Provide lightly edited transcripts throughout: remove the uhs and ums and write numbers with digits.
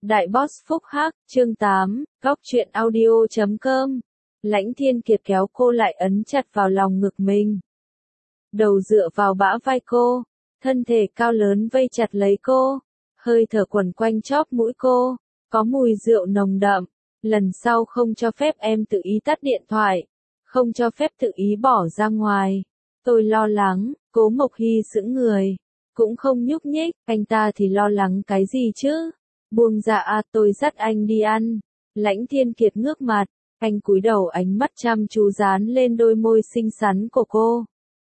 Đại Boss Phúc Hắc, chương 8, góc truyện audio.com. Lãnh Thiên Kiệt kéo cô lại ấn chặt vào lòng ngực mình. Đầu dựa vào bả vai cô, thân thể cao lớn vây chặt lấy cô, hơi thở quẩn quanh chóp mũi cô, có mùi rượu nồng đậm. Lần sau không cho phép em tự ý tắt điện thoại, không cho phép tự ý bỏ ra ngoài. Tôi lo lắng, Cố Mộc Hy sững người, cũng không nhúc nhích, anh ta thì lo lắng cái gì chứ? Buông ra tôi dắt anh đi ăn. Lãnh Thiên Kiệt ngước mặt, anh cúi đầu ánh mắt chăm chú dán lên đôi môi xinh xắn của cô.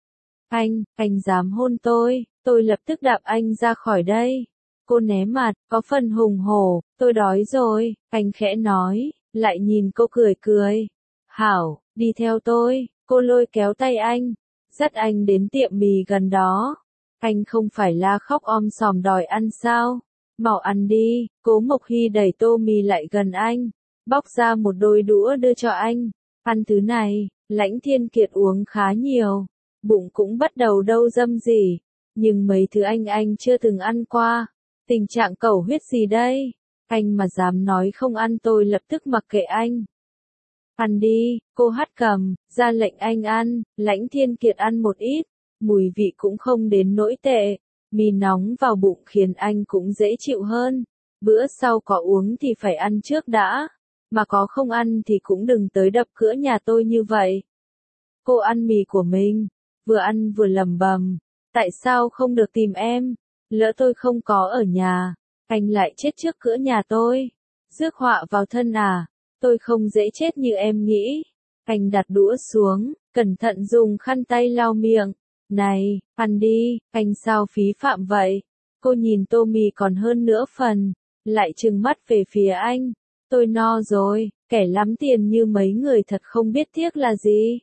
Anh dám hôn tôi lập tức đạp anh ra khỏi đây. Cô né mặt, có phần hùng hổ, tôi đói rồi, anh khẽ nói, lại nhìn cô cười cười. Hảo, đi theo tôi, cô lôi kéo tay anh, dắt anh đến tiệm mì gần đó. Anh không phải la khóc om sòm đòi ăn sao? Mau ăn đi. Cố Mộc Hy đẩy tô mì lại gần anh, bóc ra một đôi đũa đưa cho anh. Ăn thứ này. Lãnh Thiên Kiệt uống khá nhiều, bụng cũng bắt đầu đâu dâm gì, nhưng mấy thứ anh chưa từng ăn qua. Tình trạng cầu huyết gì đây? Anh mà dám nói không ăn tôi lập tức mặc kệ anh. Ăn đi, cô hắt cầm, ra lệnh anh ăn. Lãnh Thiên Kiệt ăn một ít, mùi vị cũng không đến nỗi tệ. Mì nóng vào bụng khiến anh cũng dễ chịu hơn. Bữa sau có uống thì phải ăn trước đã, mà có không ăn thì cũng đừng tới đập cửa nhà tôi như vậy. Cô ăn mì của mình, vừa ăn vừa lẩm bẩm, tại sao không được tìm em? Lỡ tôi không có ở nhà, anh lại chết trước cửa nhà tôi. Rước họa vào thân à? Tôi không dễ chết như em nghĩ. Anh đặt đũa xuống, cẩn thận dùng khăn tay lau miệng. Này, ăn đi, anh sao phí phạm vậy? Cô nhìn tô mì còn hơn nửa phần, lại trừng mắt về phía anh. Tôi no rồi, kẻ lắm tiền như mấy người thật không biết tiếc là gì.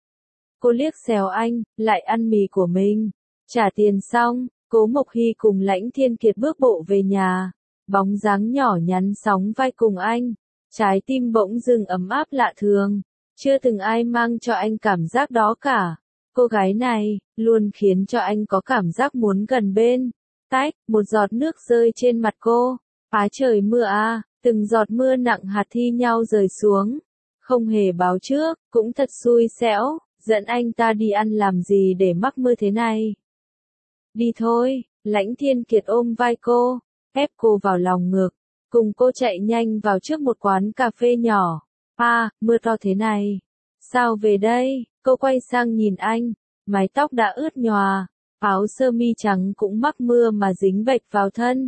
Cô liếc xéo anh, lại ăn mì của mình. Trả tiền xong, Cố Mộc Hy cùng Lãnh Thiên Kiệt bước bộ về nhà. Bóng dáng nhỏ nhắn sóng vai cùng anh. Trái tim bỗng dưng ấm áp lạ thường. Chưa từng ai mang cho anh cảm giác đó cả. Cô gái này, luôn khiến cho anh có cảm giác muốn gần bên. Tách, một giọt nước rơi trên mặt cô. Trời mưa à, từng giọt mưa nặng hạt thi nhau rơi xuống. Không hề báo trước, cũng thật xui xẻo, dẫn anh ta đi ăn làm gì để mắc mưa thế này. Đi thôi, Lãnh Thiên Kiệt ôm vai cô, ép cô vào lòng ngực, cùng cô chạy nhanh vào trước một quán cà phê nhỏ. Mưa to thế này. Sao về đây? Cô quay sang nhìn anh, mái tóc đã ướt nhòa, áo sơ mi trắng cũng mắc mưa mà dính bệch vào thân.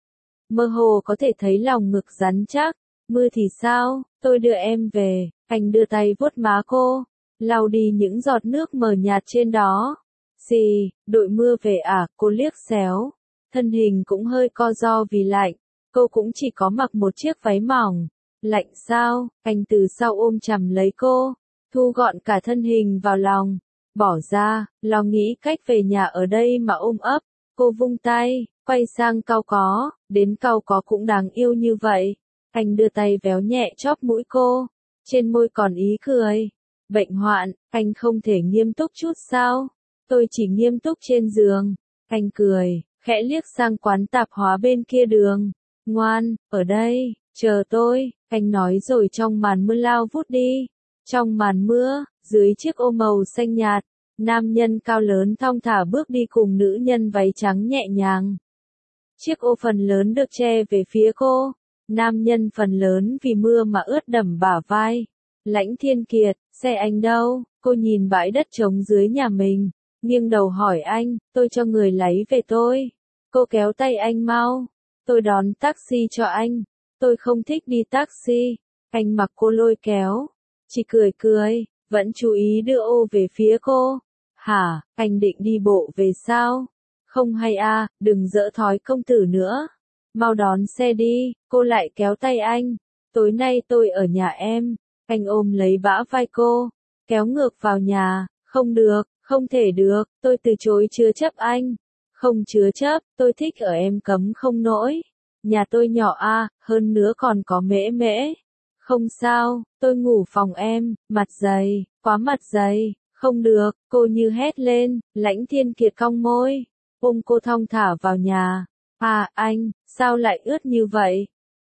Mơ hồ có thể thấy lòng ngực rắn chắc. Mưa thì sao? Tôi đưa em về. Anh đưa tay vuốt má cô, lau đi những giọt nước mờ nhạt trên đó. Gì, đội mưa về à? Cô liếc xéo, thân hình cũng hơi co ro vì lạnh. Cô cũng chỉ có mặc một chiếc váy mỏng. Lạnh sao? Anh từ sau ôm chầm lấy cô, thu gọn cả thân hình vào lòng, bỏ ra, lo nghĩ cách về nhà ở đây mà ôm ấp. Cô vung tay, quay sang cau có, đến cau có cũng đáng yêu như vậy. Anh đưa tay véo nhẹ chóp mũi cô, trên môi còn ý cười. Bệnh hoạn, anh không thể nghiêm túc chút sao? Tôi chỉ nghiêm túc trên giường. Anh cười, khẽ liếc sang quán tạp hóa bên kia đường. Ngoan, ở đây, chờ tôi, anh nói rồi trong màn mưa lao vút đi. Trong màn mưa, dưới chiếc ô màu xanh nhạt, nam nhân cao lớn thong thả bước đi cùng nữ nhân váy trắng nhẹ nhàng. Chiếc ô phần lớn được che về phía cô, nam nhân phần lớn vì mưa mà ướt đẫm bả vai. Lãnh Thiên Kiệt, xe anh đâu? Cô nhìn bãi đất trống dưới nhà mình, nghiêng đầu hỏi anh, tôi cho người lấy về tôi. Cô kéo tay anh mau, tôi đón taxi cho anh. Tôi không thích đi taxi. Anh mặc cô lôi kéo, chỉ cười cười, vẫn chú ý đưa ô về phía cô. Hả, anh định đi bộ về sao? Không hay đừng dỡ thói công tử nữa. Mau đón xe đi. Cô lại kéo tay anh. Tối nay tôi ở nhà em. Anh ôm lấy bả vai cô, kéo ngược vào nhà. Không được, không thể được, tôi từ chối chứa chấp anh. Không chứa chấp, tôi thích ở em cấm không nổi. Nhà tôi nhỏ hơn nữa còn có mễ mễ. Không sao, tôi ngủ phòng em. Mặt dày, quá mặt dày. Không được, cô như hét lên. Lãnh Thiên Kiệt cong môi, ôm cô thong thả vào nhà. Anh, sao lại ướt như vậy?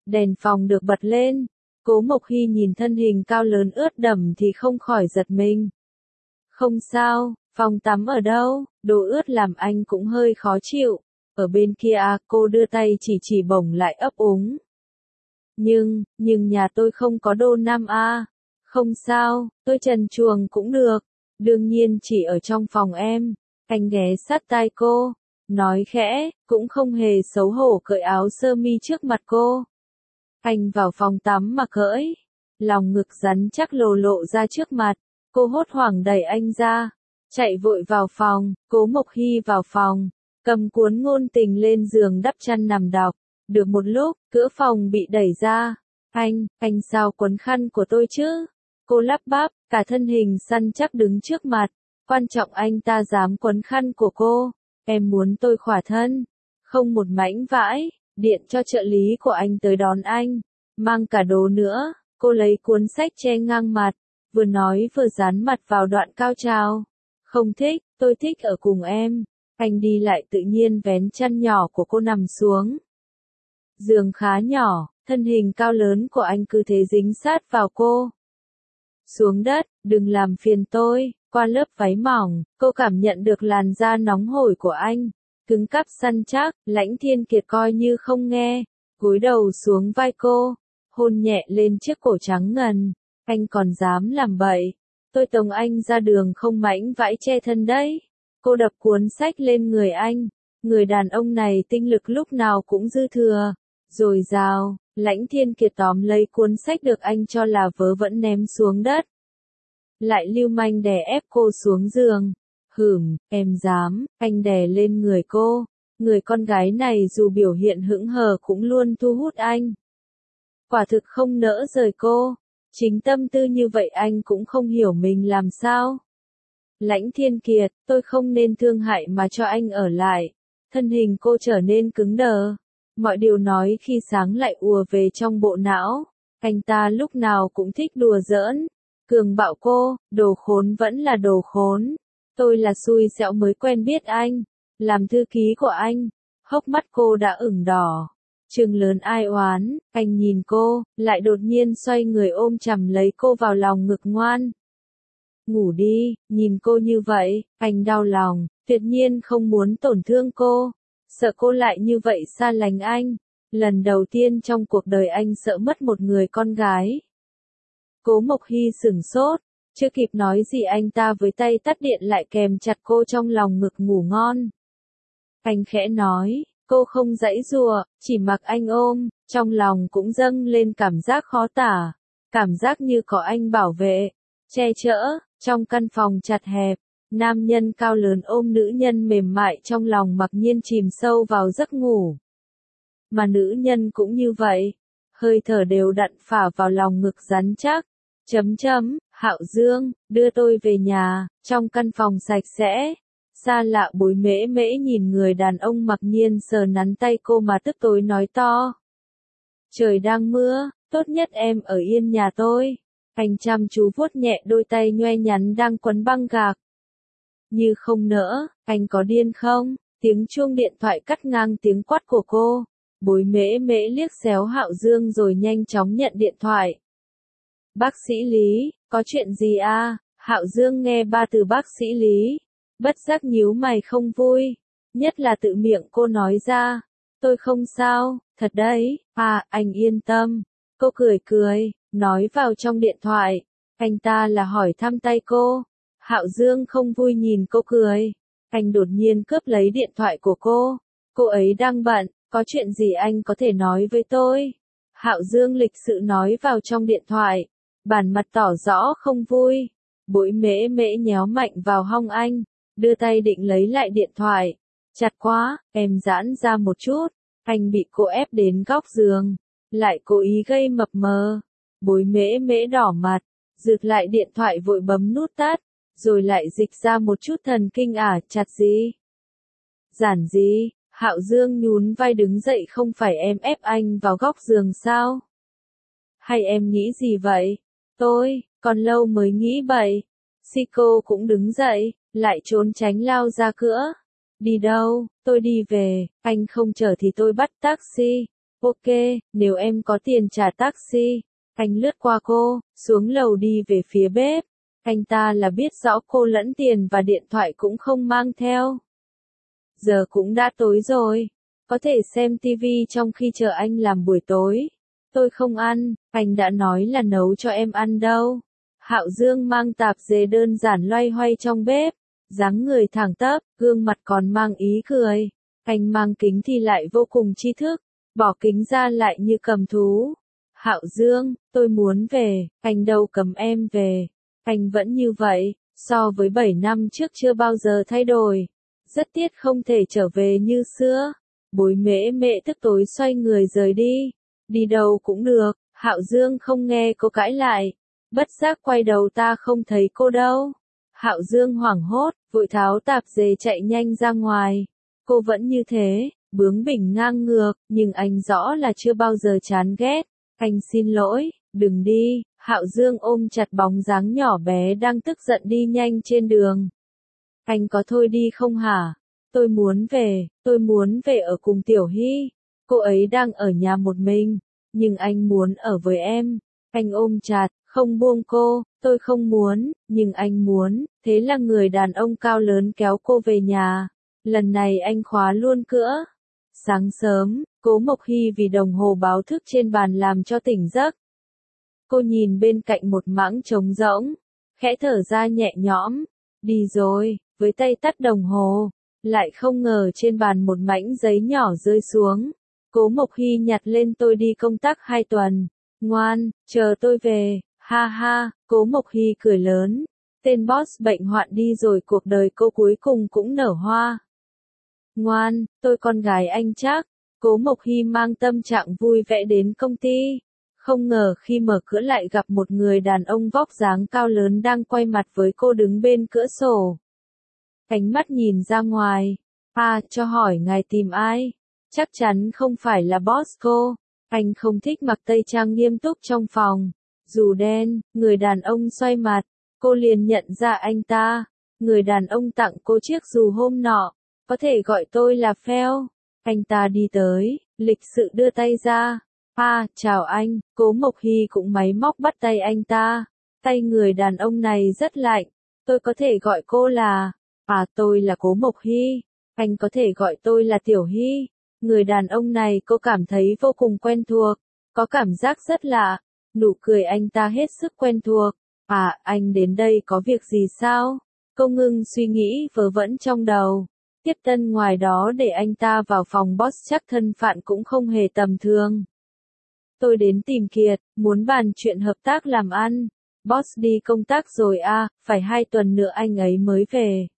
Đèn phòng được bật lên. Cố Mộc Hy nhìn thân hình cao lớn ướt đẫm thì không khỏi giật mình. Không sao, phòng tắm ở đâu, đồ ướt làm anh cũng hơi khó chịu. Ở bên kia cô đưa tay chỉ bổng lại ấp úng. Nhưng nhà tôi không có đô nam a. Không sao, tôi trần truồng cũng được. Đương nhiên chỉ ở trong phòng em. Anh ghé sát tai cô, nói khẽ, cũng không hề xấu hổ cởi áo sơ mi trước mặt cô. Anh vào phòng tắm mà cởi, lòng ngực rắn chắc lộ ra trước mặt, cô hốt hoảng đẩy anh ra, chạy vội vào phòng. Cố Mộc Hy vào phòng, cầm cuốn ngôn tình lên giường đắp chăn nằm đọc. Được một lúc, cửa phòng bị đẩy ra. Anh sao quấn khăn của tôi chứ? Cô lắp bắp, cả thân hình săn chắc đứng trước mặt. Quan trọng anh ta dám quấn khăn của cô. Em muốn tôi khỏa thân. Không một mảnh vãi, điện cho trợ lý của anh tới đón anh. Mang cả đồ nữa. Cô lấy cuốn sách che ngang mặt, vừa nói vừa dán mặt vào đoạn cao trào. Không thích, tôi thích ở cùng em. Anh đi lại tự nhiên vén chăn nhỏ của cô nằm xuống. Giường khá nhỏ, thân hình cao lớn của anh cứ thế dính sát vào cô. Xuống đất, đừng làm phiền tôi. Qua lớp váy mỏng, cô cảm nhận được làn da nóng hổi của anh. Cứng cáp săn chắc, Lãnh Thiên Kiệt coi như không nghe. Cúi đầu xuống vai cô, hôn nhẹ lên chiếc cổ trắng ngần. Anh còn dám làm bậy. Tôi tống anh ra đường không mảnh vãi che thân đấy. Cô đập cuốn sách lên người anh. Người đàn ông này tinh lực lúc nào cũng dư thừa. Dồi dào, Lãnh Thiên Kiệt tóm lấy cuốn sách được anh cho là vớ vẩn ném xuống đất. Lại lưu manh đè ép cô xuống giường. Em dám, anh đè lên người cô. Người con gái này dù biểu hiện hững hờ cũng luôn thu hút anh. Quả thực không nỡ rời cô. Chính tâm tư như vậy anh cũng không hiểu mình làm sao. Lãnh Thiên Kiệt, tôi không nên thương hại mà cho anh ở lại. Thân hình cô trở nên cứng đờ. Mọi điều nói khi sáng lại ùa về trong bộ não. Anh ta lúc nào cũng thích đùa giỡn. Cường bạo cô, đồ khốn vẫn là đồ khốn. Tôi là xui xẻo mới quen biết anh. Làm thư ký của anh. Hốc mắt cô đã ửng đỏ. Trừng lớn ai oán, anh nhìn cô, lại đột nhiên xoay người ôm chầm lấy cô vào lòng ngực ngoan. Ngủ đi, nhìn cô như vậy, anh đau lòng, tuyệt nhiên không muốn tổn thương cô. Sợ cô lại như vậy xa lánh anh. Lần đầu tiên trong cuộc đời anh sợ mất một người con gái. Cố Mộc Hy sửng sốt, chưa kịp nói gì anh ta với tay tắt điện lại kèm chặt cô trong lòng ngực ngủ ngon. Anh khẽ nói, cô không giãy giụa, chỉ mặc anh ôm, trong lòng cũng dâng lên cảm giác khó tả. Cảm giác như có anh bảo vệ, che chở, trong căn phòng chặt hẹp. Nam nhân cao lớn ôm nữ nhân mềm mại trong lòng mặc nhiên chìm sâu vào giấc ngủ. Mà nữ nhân cũng như vậy, hơi thở đều đặn phả vào lòng ngực rắn chắc. Hạo Dương, đưa tôi về nhà. Trong căn phòng sạch sẽ, xa lạ Bối Mễ Mễ nhìn người đàn ông mặc nhiên sờ nắn tay cô mà tức tối nói to. Trời đang mưa, tốt nhất em ở yên nhà tôi. Anh chăm chú vuốt nhẹ đôi tay nhoe nhắn đang quấn băng gạc. Như không nỡ, anh có điên không? Tiếng chuông điện thoại cắt ngang tiếng quát của cô. Bối Mễ Mễ liếc xéo Hạo Dương rồi nhanh chóng nhận điện thoại. Bác sĩ Lý, có chuyện gì à? Hạo Dương nghe ba từ bác sĩ Lý, bất giác nhíu mày không vui, nhất là tự miệng cô nói ra. Tôi không sao, thật đấy, anh yên tâm. Cô cười, nói vào trong điện thoại. Anh ta là hỏi thăm tay cô. Hạo Dương không vui nhìn cô cười. Anh đột nhiên cướp lấy điện thoại của cô. Cô ấy đang bận, có chuyện gì anh có thể nói với tôi? Hạo Dương lịch sự nói vào trong điện thoại. Bản mặt tỏ rõ không vui. Bối Mễ Mễ nhéo mạnh vào hông anh, đưa tay định lấy lại điện thoại. Chặt quá, em giãn ra một chút. Anh bị cô ép đến góc giường, lại cố ý gây mập mờ. Bối Mễ Mễ đỏ mặt, rụt lại điện thoại vội bấm nút tắt, rồi lại dịch ra một chút thần kinh chặt gì? Giản gì? Hạo Dương nhún vai đứng dậy, không phải em ép anh vào góc giường sao? Hay em nghĩ gì vậy? Tôi, còn lâu mới nghĩ bậy. Siko cũng đứng dậy, lại trốn tránh lao ra cửa. Đi đâu? Tôi đi về, anh không chở thì tôi bắt taxi. Ok, nếu em có tiền trả taxi. Anh lướt qua cô, xuống lầu đi về phía bếp. Anh ta là biết rõ cô lẫn tiền và điện thoại cũng không mang theo. Giờ cũng đã tối rồi. Có thể xem tivi trong khi chờ anh làm buổi tối. Tôi không ăn, anh đã nói là nấu cho em ăn đâu. Hạo Dương mang tạp dề đơn giản loay hoay trong bếp. Dáng người thẳng tắp, gương mặt còn mang ý cười. Anh mang kính thì lại vô cùng tri thức. Bỏ kính ra lại như cầm thú. Hạo Dương, tôi muốn về, anh đâu cấm em về. Anh vẫn như vậy, so với 7 năm trước chưa bao giờ thay đổi. Rất tiếc không thể trở về như xưa. Bối mễ mễ tức tối xoay người rời đi. Đi đâu cũng được, Hạo Dương không nghe cô cãi lại. Bất giác quay đầu ta không thấy cô đâu. Hạo Dương hoảng hốt, vội tháo tạp dề chạy nhanh ra ngoài. Cô vẫn như thế, bướng bỉnh ngang ngược, nhưng anh rõ là chưa bao giờ chán ghét. Anh xin lỗi, đừng đi. Hạo Dương ôm chặt bóng dáng nhỏ bé đang tức giận đi nhanh trên đường. Anh có thôi đi không hả? Tôi muốn về ở cùng Tiểu Hy. Cô ấy đang ở nhà một mình, nhưng anh muốn ở với em. Anh ôm chặt, không buông cô, tôi không muốn, nhưng anh muốn. Thế là người đàn ông cao lớn kéo cô về nhà. Lần này anh khóa luôn cửa. Sáng sớm, Cố Mộc Hy vì đồng hồ báo thức trên bàn làm cho tỉnh giấc. Cô nhìn bên cạnh một mảng trống rỗng, khẽ thở ra nhẹ nhõm. Đi rồi, với tay tắt đồng hồ, lại không ngờ trên bàn một mảnh giấy nhỏ rơi xuống. Cố Mộc Hy nhặt lên tôi đi công tác 2 tuần. Ngoan, chờ tôi về, ha ha, Cố Mộc Hy cười lớn. Tên boss bệnh hoạn đi rồi cuộc đời cô cuối cùng cũng nở hoa. Ngoan, tôi con gái anh chắc. Cố Mộc Hy mang tâm trạng vui vẻ đến công ty. Không ngờ khi mở cửa lại gặp một người đàn ông vóc dáng cao lớn đang quay mặt với cô đứng bên cửa sổ. Ánh mắt nhìn ra ngoài. Cho hỏi ngài tìm ai? Chắc chắn không phải là boss cô. Anh không thích mặc tây trang nghiêm túc trong phòng. Dù đen, người đàn ông xoay mặt. Cô liền nhận ra anh ta. Người đàn ông tặng cô chiếc dù hôm nọ. Có thể gọi tôi là Phèo. Anh ta đi tới, lịch sự đưa tay ra. Chào anh. Cố Mộc Hy cũng máy móc bắt tay anh ta. Tay người đàn ông này rất lạnh. Tôi có thể gọi cô là... tôi là Cố Mộc Hy. Anh có thể gọi tôi là Tiểu Hy. Người đàn ông này cô cảm thấy vô cùng quen thuộc. Có cảm giác rất lạ. Nụ cười anh ta hết sức quen thuộc. Anh đến đây có việc gì sao? Cô ngưng suy nghĩ vớ vẩn trong đầu. Tiếp tân ngoài đó để anh ta vào phòng boss chắc thân phận cũng không hề tầm thường. Tôi đến tìm Kiệt, muốn bàn chuyện hợp tác làm ăn. Boss đi công tác rồi phải 2 tuần nữa anh ấy mới về.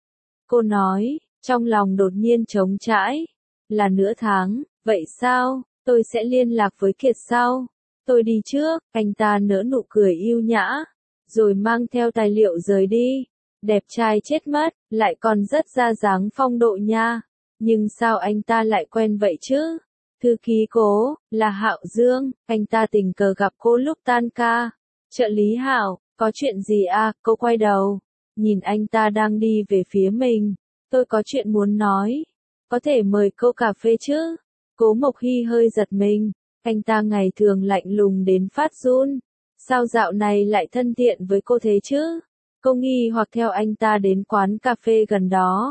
Cô nói, trong lòng đột nhiên trống trải. Là nửa tháng, vậy sao, tôi sẽ liên lạc với Kiệt sau. Tôi đi trước, anh ta nở nụ cười yêu nhã, rồi mang theo tài liệu rời đi. Đẹp trai chết mất, lại còn rất ra dáng phong độ nha. Nhưng sao anh ta lại quen vậy chứ? Thư ký Cố, là Hạo Dương, anh ta tình cờ gặp cô lúc tan ca. Trợ lý Hạo, có chuyện gì cô quay đầu. Nhìn anh ta đang đi về phía mình. Tôi có chuyện muốn nói. Có thể mời cô cà phê chứ? Cố Mộc Hy hơi giật mình. Anh ta ngày thường lạnh lùng đến phát run. Sao dạo này lại thân thiện với cô thế chứ? Cô nghi hoặc theo anh ta đến quán cà phê gần đó.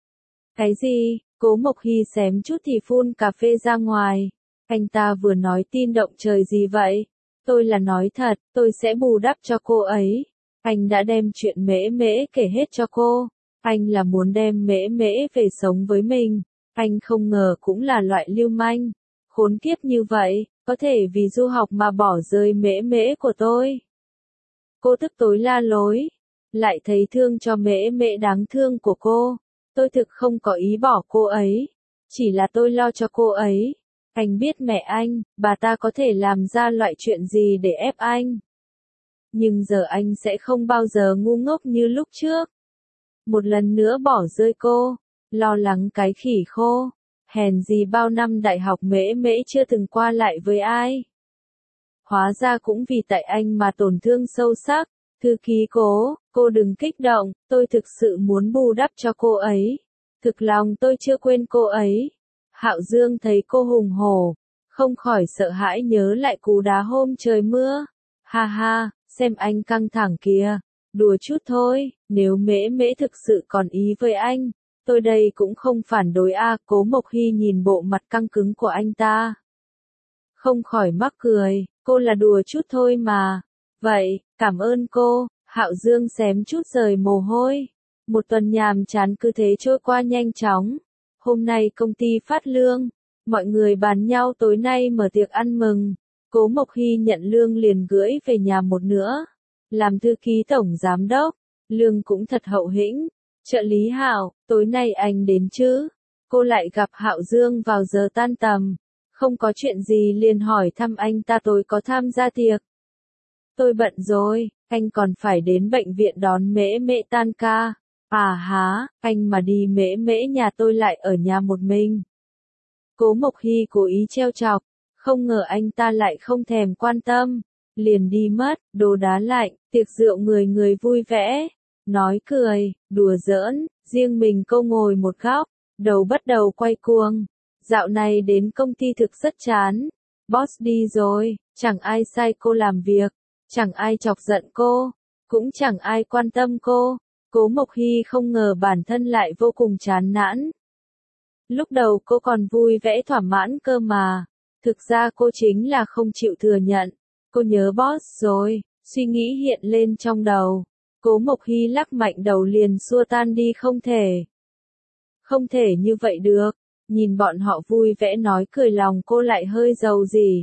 Cái gì? Cố Mộc Hy xém chút thì phun cà phê ra ngoài. Anh ta vừa nói tin động trời gì vậy? Tôi là nói thật, tôi sẽ bù đắp cho cô ấy. Anh đã đem chuyện mễ mễ kể hết cho cô. Anh là muốn đem mễ mễ về sống với mình. Anh không ngờ cũng là loại lưu manh. Khốn kiếp như vậy, có thể vì du học mà bỏ rơi mễ mễ của tôi. Cô tức tối la lối. Lại thấy thương cho mễ mễ đáng thương của cô. Tôi thực không có ý bỏ cô ấy. Chỉ là tôi lo cho cô ấy. Anh biết mẹ anh, bà ta có thể làm ra loại chuyện gì để ép anh. Nhưng giờ anh sẽ không bao giờ ngu ngốc như lúc trước. Một lần nữa bỏ rơi cô. Lo lắng cái khỉ khô. Hèn gì bao năm đại học mễ mễ chưa từng qua lại với ai. Hóa ra cũng vì tại anh mà tổn thương sâu sắc. Thư ký Cố, cô đừng kích động, tôi thực sự muốn bù đắp cho cô ấy. Thực lòng tôi chưa quên cô ấy. Hạo Dương thấy cô hùng hổ, không khỏi sợ hãi nhớ lại cú đá hôm trời mưa. Ha ha, xem anh căng thẳng kìa, đùa chút thôi, nếu Mễ Mễ thực sự còn ý với anh, tôi đây cũng không phản đối a. Cố Mộc Hy nhìn bộ mặt căng cứng của anh ta, không khỏi mắc cười, cô là đùa chút thôi mà. Vậy, cảm ơn cô. Hạo Dương xém chút rời mồ hôi. Một tuần nhàm chán cứ thế trôi qua nhanh chóng. Hôm nay công ty phát lương, mọi người bàn nhau tối nay mở tiệc ăn mừng. Cố Mộc Hy nhận lương liền gửi về nhà một nửa. Làm thư ký tổng giám đốc, lương cũng thật hậu hĩnh. Trợ lý Hạo, tối nay anh đến chứ? Cô lại gặp Hạo Dương vào giờ tan tầm. Không có chuyện gì liền hỏi thăm anh ta tối có tham gia tiệc. Tôi bận rồi, anh còn phải đến bệnh viện đón Mễ Mễ tan ca. À há, anh mà đi Mễ Mễ nhà tôi lại ở nhà một mình. Cố Mộc Hy cố ý trêu chọc, không ngờ anh ta lại không thèm quan tâm, liền đi mất. Đồ đá lạnh, tiệc rượu người người vui vẻ, nói cười, đùa giỡn, riêng mình cô ngồi một góc, đầu bắt đầu quay cuồng. Dạo này đến công ty thực rất chán. Boss đi rồi, chẳng ai sai cô làm việc, chẳng ai chọc giận cô, cũng chẳng ai quan tâm cô. Cố Mộc Hy không ngờ bản thân lại vô cùng chán nản. Lúc đầu cô còn vui vẻ thỏa mãn cơ mà. Thực ra cô chính là không chịu thừa nhận. Cô nhớ boss rồi, suy nghĩ hiện lên trong đầu. Cố Mộc Hy lắc mạnh đầu liền xua tan đi không thể. Không thể như vậy được. Nhìn bọn họ vui vẻ nói cười lòng cô lại hơi giàu gì.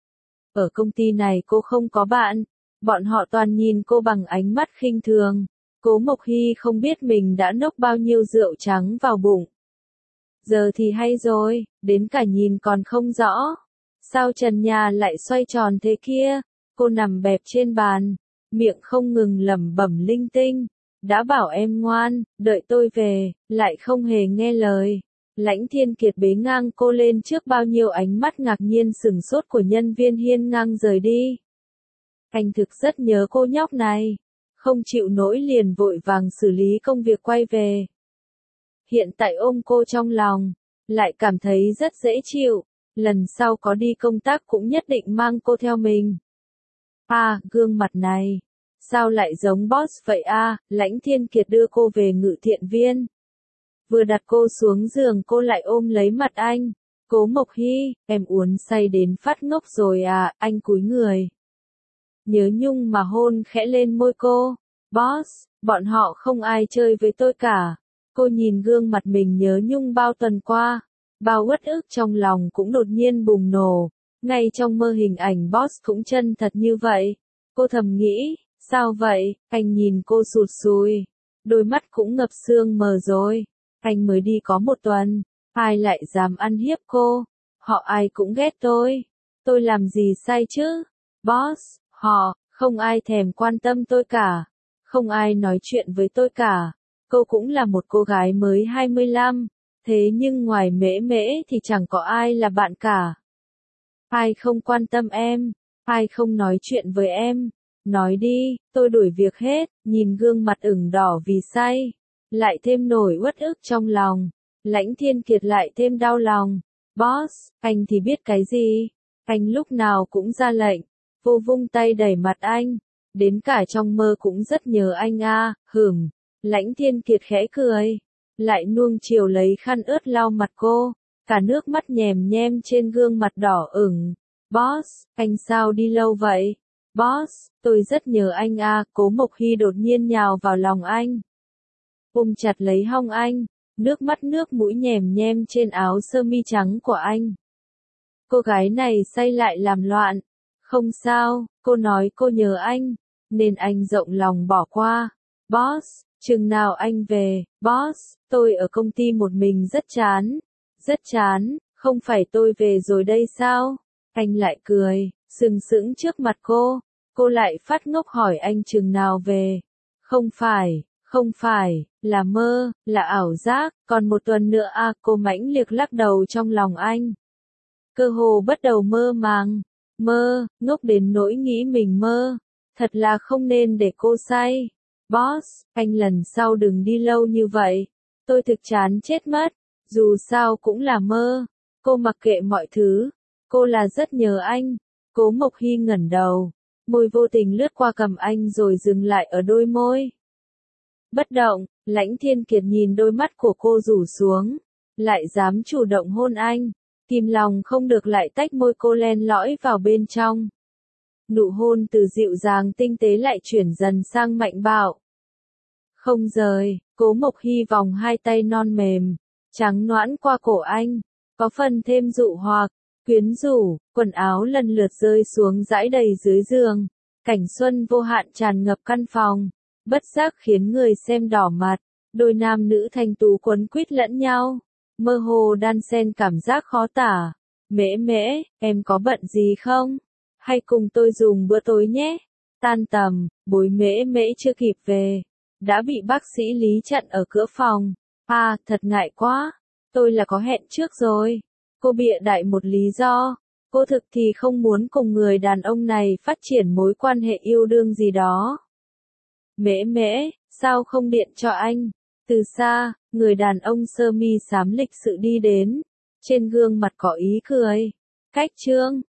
Ở công ty này cô không có bạn. Bọn họ toàn nhìn cô bằng ánh mắt khinh thường. Cố Mộc Hy không biết mình đã nốc bao nhiêu rượu trắng vào bụng. Giờ thì hay rồi, đến cả nhìn còn không rõ. Sao trần nhà lại xoay tròn thế kia? Cô nằm bẹp trên bàn, miệng không ngừng lẩm bẩm linh tinh. Đã bảo em ngoan, đợi tôi về, lại không hề nghe lời. Lãnh Thiên Kiệt bế ngang cô lên trước bao nhiêu ánh mắt ngạc nhiên sửng sốt của nhân viên hiên ngang rời đi. Anh thực rất nhớ cô nhóc này. Không chịu nổi liền vội vàng xử lý công việc quay về. Hiện tại ôm cô trong lòng, lại cảm thấy rất dễ chịu. Lần sau có đi công tác cũng nhất định mang cô theo mình. À, gương mặt này, sao lại giống boss vậy à? Lãnh Thiên Kiệt đưa cô về ngự thiện viên. Vừa đặt cô xuống giường cô lại ôm lấy mặt anh. Cố Mộc Hy, em uống say đến phát ngốc rồi à? Anh cúi người. Nhớ nhung mà hôn khẽ lên môi cô. Boss, bọn họ không ai chơi với tôi cả. Cô nhìn gương mặt mình nhớ nhung bao tuần qua. Bao uất ức trong lòng cũng đột nhiên bùng nổ. Ngay trong mơ hình ảnh boss cũng chân thật như vậy. Cô thầm nghĩ, sao vậy? Anh nhìn cô sụt sùi. Đôi mắt cũng ngập sương mờ rồi. Anh mới đi có một tuần. Ai lại dám ăn hiếp cô? Họ ai cũng ghét tôi. Tôi làm gì sai chứ? Boss, họ, không ai thèm quan tâm tôi cả. Không ai nói chuyện với tôi cả. Cô cũng là một cô gái mới 25. Thế nhưng ngoài Mễ Mễ thì chẳng có ai là bạn cả. Ai không quan tâm em? Ai không nói chuyện với em? Nói đi, tôi đuổi việc hết. Nhìn gương mặt ửng đỏ vì say, lại thêm nổi uất ức trong lòng. Lãnh Thiên Kiệt lại thêm đau lòng. Boss, anh thì biết cái gì? Anh lúc nào cũng ra lệnh. Vô vung tay đẩy mặt anh. Đến cả trong mơ cũng rất nhớ anh à, hửm. Lãnh Thiên Kiệt khẽ cười. Lại nuông chiều lấy khăn ướt lau mặt cô. Cả nước mắt nhèm nhem trên gương mặt đỏ ửng. Boss, anh sao đi lâu vậy? Boss, tôi rất nhớ anh à. Cố Mộc Hy đột nhiên nhào vào lòng anh. Ôm chặt lấy hông anh. Nước mắt nước mũi nhèm nhem trên áo sơ mi trắng của anh. Cô gái này say lại làm loạn. Không sao, cô nói cô nhớ anh. Nên anh rộng lòng bỏ qua. Boss, chừng nào anh về? Boss, tôi ở công ty một mình rất chán. Rất chán, không phải tôi về rồi đây sao? Anh lại cười, sừng sững trước mặt cô. Cô lại phát ngốc hỏi anh chừng nào về. Không phải, là mơ, là ảo giác, còn một tuần nữa à? Cô mãnh liệt lắc đầu trong lòng anh. Cơ hồ bắt đầu mơ màng. Mơ, ngốc đến nỗi nghĩ mình mơ. Thật là không nên để cô say. Boss, anh lần sau đừng đi lâu như vậy. Tôi thực chán chết mất. Dù sao cũng là mơ. Cô mặc kệ mọi thứ. Cô là rất nhớ anh. Cố Mộc Hy ngẩng đầu, môi vô tình lướt qua cằm anh rồi dừng lại ở đôi môi. Bất động, Lãnh Thiên Kiệt nhìn đôi mắt của cô rủ xuống, lại dám chủ động hôn anh, kìm lòng không được lại tách môi cô len lỏi vào bên trong. Nụ hôn từ dịu dàng tinh tế lại chuyển dần sang mạnh bạo. Không rời, Cố Mộc Hy vòng hai tay non mềm, trắng nõn qua cổ anh, có phần thêm dụ hoặc, quyến rũ, quần áo lần lượt rơi xuống rải đầy dưới giường. Cảnh xuân vô hạn tràn ngập căn phòng, bất giác khiến người xem đỏ mặt, đôi nam nữ thanh tú quấn quýt lẫn nhau, mơ hồ đan xen cảm giác khó tả. Mễ Mễ, em có bận gì không? Hay cùng tôi dùng bữa tối nhé? Tan tầm, Bối Mễ Mễ chưa kịp về, đã bị bác sĩ Lý chặn ở cửa phòng. À, thật ngại quá, tôi là có hẹn trước rồi. Cô bịa đại một lý do, cô thực thì không muốn cùng người đàn ông này phát triển mối quan hệ yêu đương gì đó. Mễ Mễ, sao không điện cho anh? Từ xa, người đàn ông sơ mi xám lịch sự đi đến, trên gương mặt có ý cười. Cách Trương,